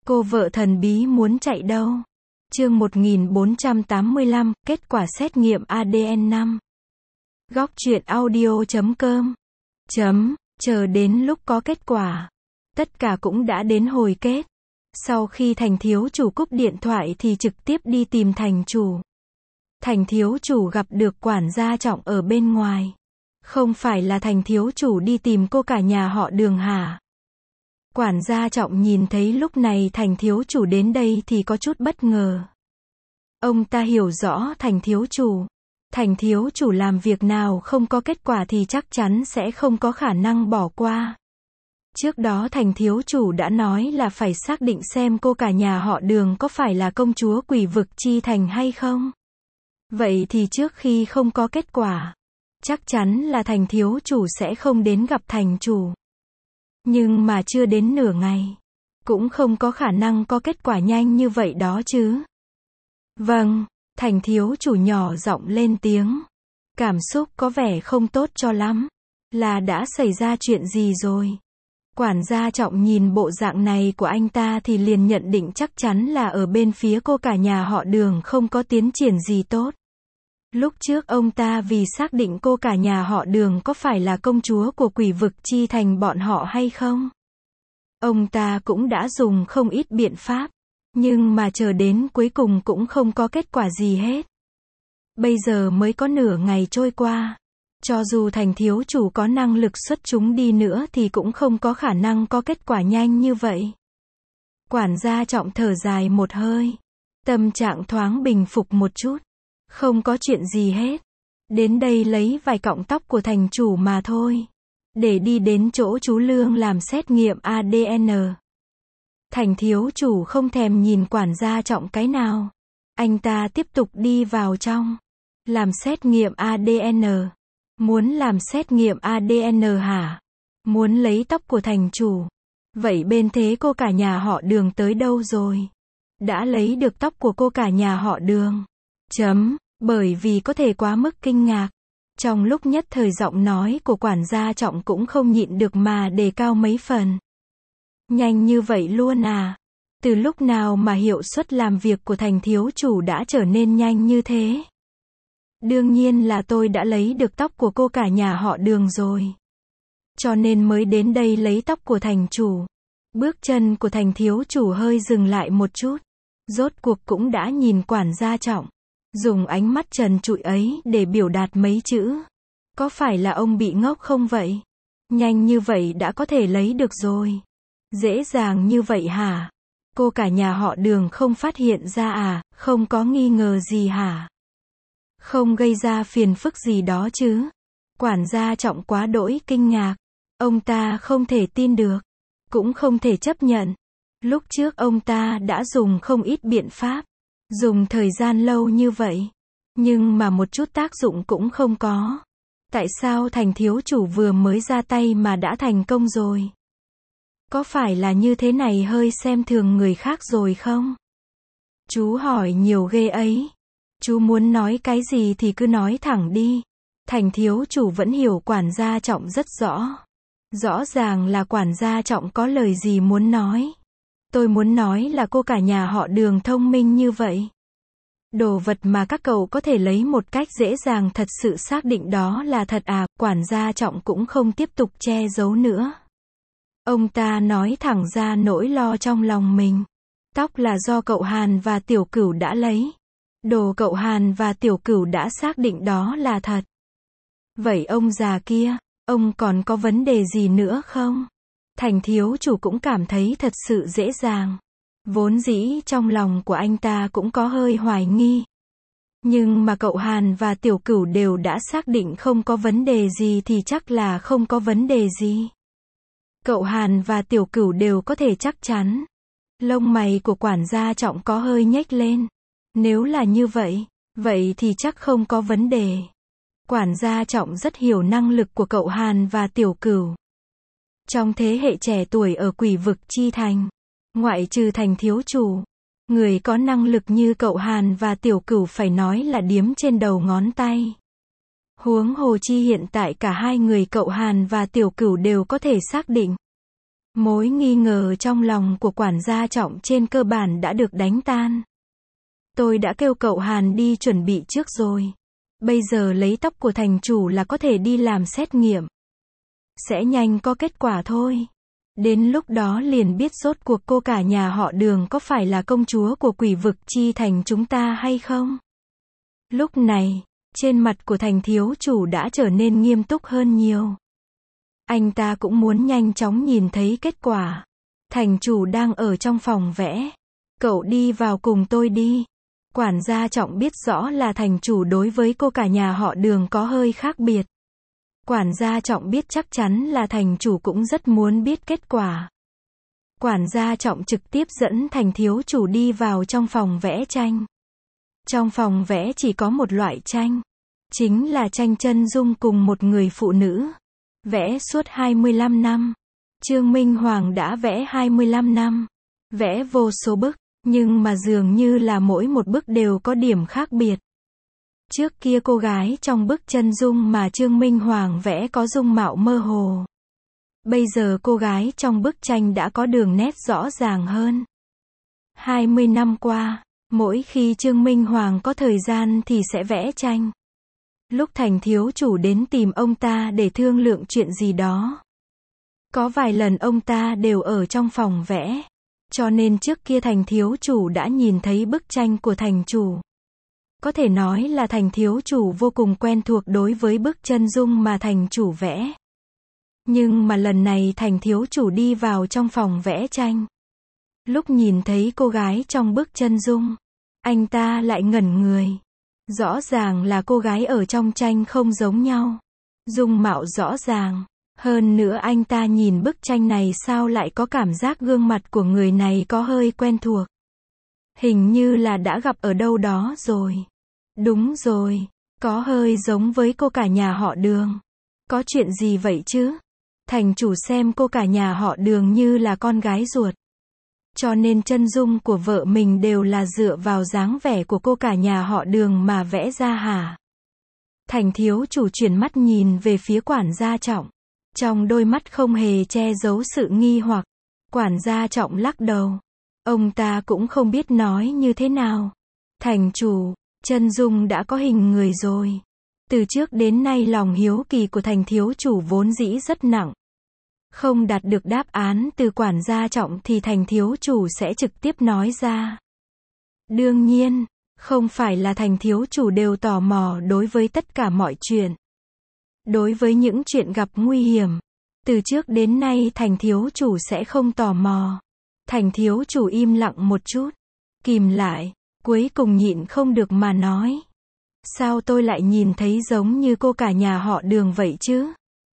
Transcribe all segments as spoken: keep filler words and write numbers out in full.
Cô vợ thần bí muốn chạy đâu? Chương một nghìn bốn trăm tám mươi lăm, kết quả xét nghiệm a đê en năm. Góc truyện audio chấm com. Chấm, chờ đến lúc có kết quả. Tất cả cũng đã đến hồi kết. Sau khi Thành thiếu chủ cúp điện thoại thì trực tiếp đi tìm Thành chủ. Thành thiếu chủ gặp được quản gia Trọng ở bên ngoài. Không phải là Thành thiếu chủ đi tìm cô cả nhà họ Đường hả? Quản gia Trọng nhìn thấy lúc này Thành thiếu chủ đến đây thì có chút bất ngờ. Ông ta hiểu rõ Thành thiếu chủ. Thành thiếu chủ làm việc nào không có kết quả thì chắc chắn sẽ không có khả năng bỏ qua. Trước đó Thành thiếu chủ đã nói là phải xác định xem cô cả nhà họ Đường có phải là công chúa Quỷ Vực Chi Thành hay không. Vậy thì trước khi không có kết quả, chắc chắn là Thành thiếu chủ sẽ không đến gặp thành chủ. Nhưng mà chưa đến nửa ngày, cũng không có khả năng có kết quả nhanh như vậy đó chứ. Vâng, Thành thiếu chủ nhỏ giọng lên tiếng. Cảm xúc có vẻ không tốt cho lắm. Là đã xảy ra chuyện gì rồi? Quản gia Trọng nhìn bộ dạng này của anh ta thì liền nhận định chắc chắn là ở bên phía cô cả nhà họ Đường không có tiến triển gì tốt. Lúc trước ông ta vì xác định cô cả nhà họ Đường có phải là công chúa của Quỷ Vực Chi Thành bọn họ hay không, ông ta cũng đã dùng không ít biện pháp, nhưng mà chờ đến cuối cùng cũng không có kết quả gì hết. Bây giờ mới có nửa ngày trôi qua, cho dù Thành thiếu chủ có năng lực xuất chúng đi nữa thì cũng không có khả năng có kết quả nhanh như vậy. Quản gia Trọng thở dài một hơi, tâm trạng thoáng bình phục một chút. Không có chuyện gì hết. Đến đây lấy vài cọng tóc của thành chủ mà thôi. Để đi đến chỗ chú Lương làm xét nghiệm a đê en. Thành thiếu chủ không thèm nhìn quản gia Trọng cái nào. Anh ta tiếp tục đi vào trong. Làm xét nghiệm a đê en. Muốn làm xét nghiệm a đê en hả? Muốn lấy tóc của thành chủ. Vậy bên thế cô cả nhà họ Đường tới đâu rồi? Đã lấy được tóc của cô cả nhà họ Đường. Chấm, bởi vì có thể quá mức kinh ngạc. Trong lúc nhất thời giọng nói của quản gia Trọng cũng không nhịn được mà đề cao mấy phần. Nhanh như vậy luôn à? Từ lúc nào mà hiệu suất làm việc của Thành thiếu chủ đã trở nên nhanh như thế? Đương nhiên là tôi đã lấy được tóc của cô cả nhà họ Đường rồi. Cho nên mới đến đây lấy tóc của thành chủ. Bước chân của Thành thiếu chủ hơi dừng lại một chút. Rốt cuộc cũng đã nhìn quản gia Trọng. Dùng ánh mắt trần trụi ấy để biểu đạt mấy chữ. Có phải là ông bị ngốc không vậy? Nhanh như vậy đã có thể lấy được rồi. Dễ dàng như vậy hả? Cô cả nhà họ Đường không phát hiện ra à? Không có nghi ngờ gì hả? Không gây ra phiền phức gì đó chứ? Quản gia Trọng quá đỗi kinh ngạc. Ông ta không thể tin được. Cũng không thể chấp nhận. Lúc trước ông ta đã dùng không ít biện pháp. Dùng thời gian lâu như vậy. Nhưng mà một chút tác dụng cũng không có. Tại sao Thành thiếu chủ vừa mới ra tay mà đã thành công rồi? Có phải là như thế này hơi xem thường người khác rồi không? Chú hỏi nhiều ghê ấy. Chú muốn nói cái gì thì cứ nói thẳng đi. Thành thiếu chủ vẫn hiểu quản gia Trọng rất rõ. Rõ ràng là quản gia Trọng có lời gì muốn nói. Tôi muốn nói là cô cả nhà họ Đường thông minh như vậy. Đồ vật mà các cậu có thể lấy một cách dễ dàng thật sự xác định đó là thật à? Quản gia Trọng cũng không tiếp tục che giấu nữa. Ông ta nói thẳng ra nỗi lo trong lòng mình. Tóc là do cậu Hàn và Tiểu Cửu đã lấy. Đồ cậu Hàn và Tiểu Cửu đã xác định đó là thật. Vậy ông già kia, ông còn có vấn đề gì nữa không? Thành thiếu chủ cũng cảm thấy thật sự dễ dàng. Vốn dĩ trong lòng của anh ta cũng có hơi hoài nghi. Nhưng mà cậu Hàn và Tiểu Cửu đều đã xác định không có vấn đề gì thì chắc là không có vấn đề gì. Cậu Hàn và Tiểu Cửu đều có thể chắc chắn. Lông mày của quản gia Trọng có hơi nhếch lên. Nếu là như vậy, vậy thì chắc không có vấn đề. Quản gia Trọng rất hiểu năng lực của cậu Hàn và Tiểu Cửu. Trong thế hệ trẻ tuổi ở Quỷ Vực Chi Thành, ngoại trừ Thành thiếu chủ, người có năng lực như cậu Hàn và Tiểu Cửu phải nói là điếm trên đầu ngón tay. Huống hồ chi hiện tại cả hai người cậu Hàn và Tiểu Cửu đều có thể xác định. Mối nghi ngờ trong lòng của quản gia Trọng trên cơ bản đã được đánh tan. Tôi đã kêu cậu Hàn đi chuẩn bị trước rồi. Bây giờ lấy tóc của thành chủ là có thể đi làm xét nghiệm. Sẽ nhanh có kết quả thôi. Đến lúc đó liền biết rốt cuộc cô cả nhà họ Đường có phải là công chúa của quỷ vực chi thành chúng ta hay không. Lúc này, trên mặt của thành thiếu chủ đã trở nên nghiêm túc hơn nhiều. Anh ta cũng muốn nhanh chóng nhìn thấy kết quả. Thành chủ đang ở trong phòng vẽ. Cậu đi vào cùng tôi đi. Quản gia Trọng biết rõ là thành chủ đối với cô cả nhà họ Đường có hơi khác biệt. Quản gia Trọng biết chắc chắn là thành chủ cũng rất muốn biết kết quả. Quản gia Trọng trực tiếp dẫn thành thiếu chủ đi vào trong phòng vẽ tranh. Trong phòng vẽ chỉ có một loại tranh. Chính là tranh chân dung cùng một người phụ nữ. Vẽ suốt hai mươi lăm năm. Trương Minh Hoàng đã vẽ hai mươi lăm năm. Vẽ vô số bức, nhưng mà dường như là mỗi một bức đều có điểm khác biệt. Trước kia cô gái trong bức chân dung mà Trương Minh Hoàng vẽ có dung mạo mơ hồ. Bây giờ cô gái trong bức tranh đã có đường nét rõ ràng hơn. hai mươi năm qua, mỗi khi Trương Minh Hoàng có thời gian thì sẽ vẽ tranh. Lúc thành thiếu chủ đến tìm ông ta để thương lượng chuyện gì đó. Có vài lần ông ta đều ở trong phòng vẽ. Cho nên trước kia thành thiếu chủ đã nhìn thấy bức tranh của thành chủ. Có thể nói là thành thiếu chủ vô cùng quen thuộc đối với bức chân dung mà thành chủ vẽ. Nhưng mà lần này thành thiếu chủ đi vào trong phòng vẽ tranh. Lúc nhìn thấy cô gái trong bức chân dung, anh ta lại ngẩn người. Rõ ràng là cô gái ở trong tranh không giống nhau. Dung mạo rõ ràng. Hơn nữa anh ta nhìn bức tranh này sao lại có cảm giác gương mặt của người này có hơi quen thuộc. Hình như là đã gặp ở đâu đó rồi. Đúng rồi, có hơi giống với cô cả nhà họ Đường. Có chuyện gì vậy chứ? Thành chủ xem cô cả nhà họ Đường như là con gái ruột. Cho nên chân dung của vợ mình đều là dựa vào dáng vẻ của cô cả nhà họ Đường mà vẽ ra hả? Thành thiếu chủ chuyển mắt nhìn về phía quản gia Trọng. Trong đôi mắt không hề che giấu sự nghi hoặc. Quản gia Trọng lắc đầu. Ông ta cũng không biết nói như thế nào. Thành chủ, chân dung đã có hình người rồi. Từ trước đến nay lòng hiếu kỳ của thành thiếu chủ vốn dĩ rất nặng. Không đạt được đáp án từ quản gia Trọng thì thành thiếu chủ sẽ trực tiếp nói ra. Đương nhiên, không phải là thành thiếu chủ đều tò mò đối với tất cả mọi chuyện. Đối với những chuyện gặp nguy hiểm, từ trước đến nay thành thiếu chủ sẽ không tò mò. Thành thiếu chủ im lặng một chút, kìm lại, cuối cùng nhịn không được mà nói. Sao tôi lại nhìn thấy giống như cô cả nhà họ Đường vậy chứ?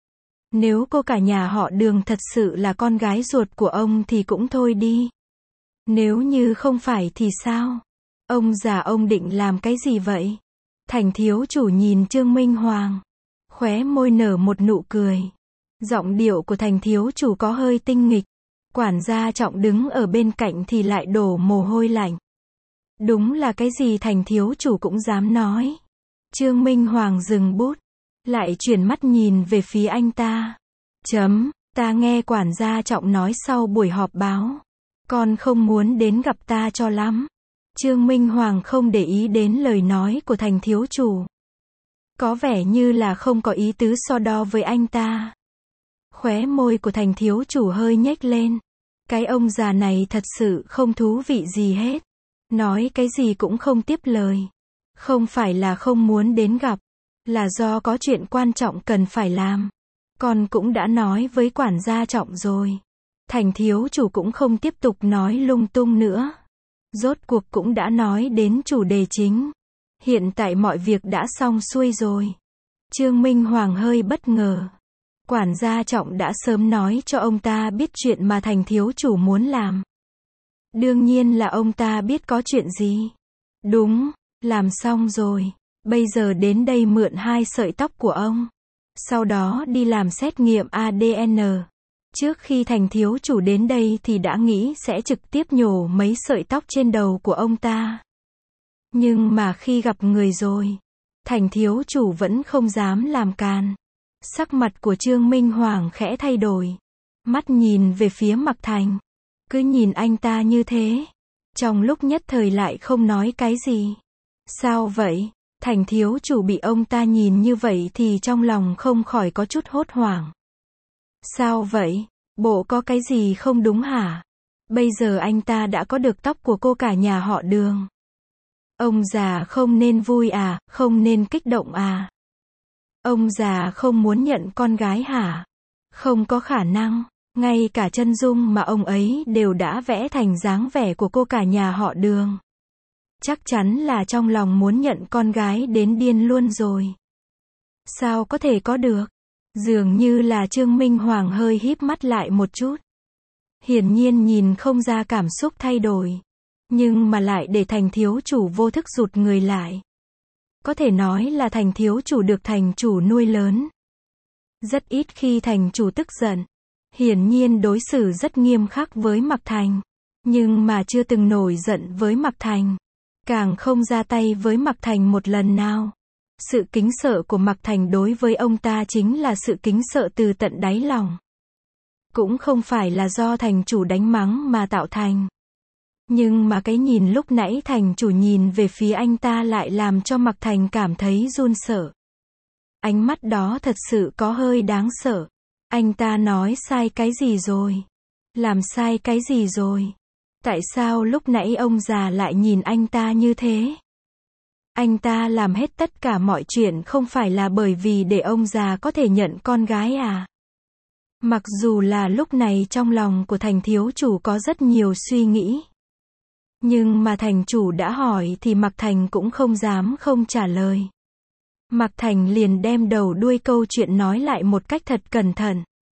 Nếu cô cả nhà họ Đường thật sự là con gái ruột của ông thì cũng thôi đi. Nếu như không phải thì sao? Ông già ông định làm cái gì vậy? Thành thiếu chủ nhìn Trương Minh Hoàng. Khóe môi nở một nụ cười. Giọng điệu của thành thiếu chủ có hơi tinh nghịch. Quản gia Trọng đứng ở bên cạnh thì lại đổ mồ hôi lạnh. Đúng là cái gì thành thiếu chủ cũng dám nói. Trương Minh Hoàng dừng bút. Lại chuyển mắt nhìn về phía anh ta. Chấm, ta nghe quản gia Trọng nói sau buổi họp báo. Con không muốn đến gặp ta cho lắm. Trương Minh Hoàng không để ý đến lời nói của thành thiếu chủ. Có vẻ như là không có ý tứ so đo với anh ta. Khóe môi của thành thiếu chủ hơi nhếch lên. Cái ông già này thật sự không thú vị gì hết. Nói cái gì cũng không tiếp lời. Không phải là không muốn đến gặp. Là do có chuyện quan trọng cần phải làm. Con cũng đã nói với quản gia Trọng rồi. Thành thiếu chủ cũng không tiếp tục nói lung tung nữa. Rốt cuộc cũng đã nói đến chủ đề chính. Hiện tại mọi việc đã xong xuôi rồi. Trương Minh Hoàng hơi bất ngờ. Quản gia Trọng đã sớm nói cho ông ta biết chuyện mà thành thiếu chủ muốn làm. Đương nhiên là ông ta biết có chuyện gì. Đúng, làm xong rồi. Bây giờ đến đây mượn hai sợi tóc của ông. Sau đó đi làm xét nghiệm a đê en. Trước khi thành thiếu chủ đến đây thì đã nghĩ sẽ trực tiếp nhổ mấy sợi tóc trên đầu của ông ta. Nhưng mà khi gặp người rồi, thành thiếu chủ vẫn không dám làm càn. Sắc mặt của Trương Minh Hoàng khẽ thay đổi. mắt nhìn về phía Mạc Thành. Cứ nhìn anh ta như thế. Trong lúc nhất thời lại không nói cái gì. Sao vậy? Thành thiếu chủ bị ông ta nhìn như vậy thì trong lòng không khỏi có chút hốt hoảng. Sao vậy? Bộ có cái gì không đúng hả? Bây giờ anh ta đã có được tóc của cô cả nhà họ Đường. Ông già không nên vui à, không nên kích động à? Ông già không muốn nhận con gái hả? Không có khả năng, ngay cả chân dung mà ông ấy đều đã vẽ thành dáng vẻ của cô cả nhà họ Đường. Chắc chắn là trong lòng muốn nhận con gái đến điên luôn rồi. Sao có thể có được? Dường như là Trương Minh Hoàng hơi híp mắt lại một chút. Hiển nhiên nhìn không ra cảm xúc thay đổi. Nhưng mà lại để Thành thiếu chủ vô thức rụt người lại. Có thể nói là Thành thiếu chủ được thành chủ nuôi lớn. Rất ít khi thành chủ tức giận. Hiển nhiên đối xử rất nghiêm khắc với Mạc Thành. Nhưng mà chưa từng nổi giận với Mạc Thành. Càng không ra tay với Mạc Thành một lần nào. Sự kính sợ của Mạc Thành đối với ông ta chính là sự kính sợ từ tận đáy lòng. Cũng không phải là do thành chủ đánh mắng mà tạo thành. Nhưng mà cái nhìn lúc nãy thành chủ nhìn về phía anh ta lại làm cho Mạc Thành cảm thấy run sợ. Ánh mắt đó thật sự có hơi đáng sợ. Anh ta nói sai cái gì rồi? Làm sai cái gì rồi? Tại sao lúc nãy ông già lại nhìn anh ta như thế? Anh ta làm hết tất cả mọi chuyện không phải là bởi vì để ông già có thể nhận con gái à? Mặc dù là lúc này trong lòng của Thành thiếu chủ có rất nhiều suy nghĩ. Nhưng mà thành chủ đã hỏi thì Mạc Thành cũng không dám không trả lời. Mạc Thành liền đem đầu đuôi câu chuyện nói lại một cách thật cẩn thận.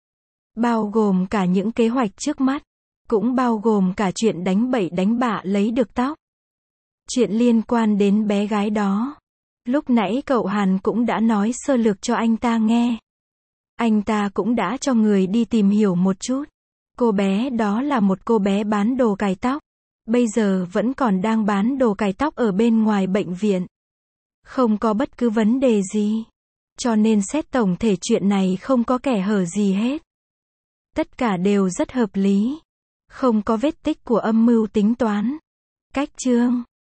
Bao gồm cả những kế hoạch trước mắt. Cũng bao gồm cả chuyện đánh bậy đánh bạ lấy được tóc. Chuyện liên quan đến bé gái đó. Lúc nãy cậu Hàn cũng đã nói sơ lược cho anh ta nghe. Anh ta cũng đã cho người đi tìm hiểu một chút. Cô bé đó là một cô bé bán đồ cài tóc. Bây giờ vẫn còn đang bán đồ cài tóc ở bên ngoài bệnh viện. Không có bất cứ vấn đề gì. Cho nên xét tổng thể chuyện này không có kẻ hở gì hết. Tất cả đều rất hợp lý. Không có vết tích của âm mưu tính toán. Cách chương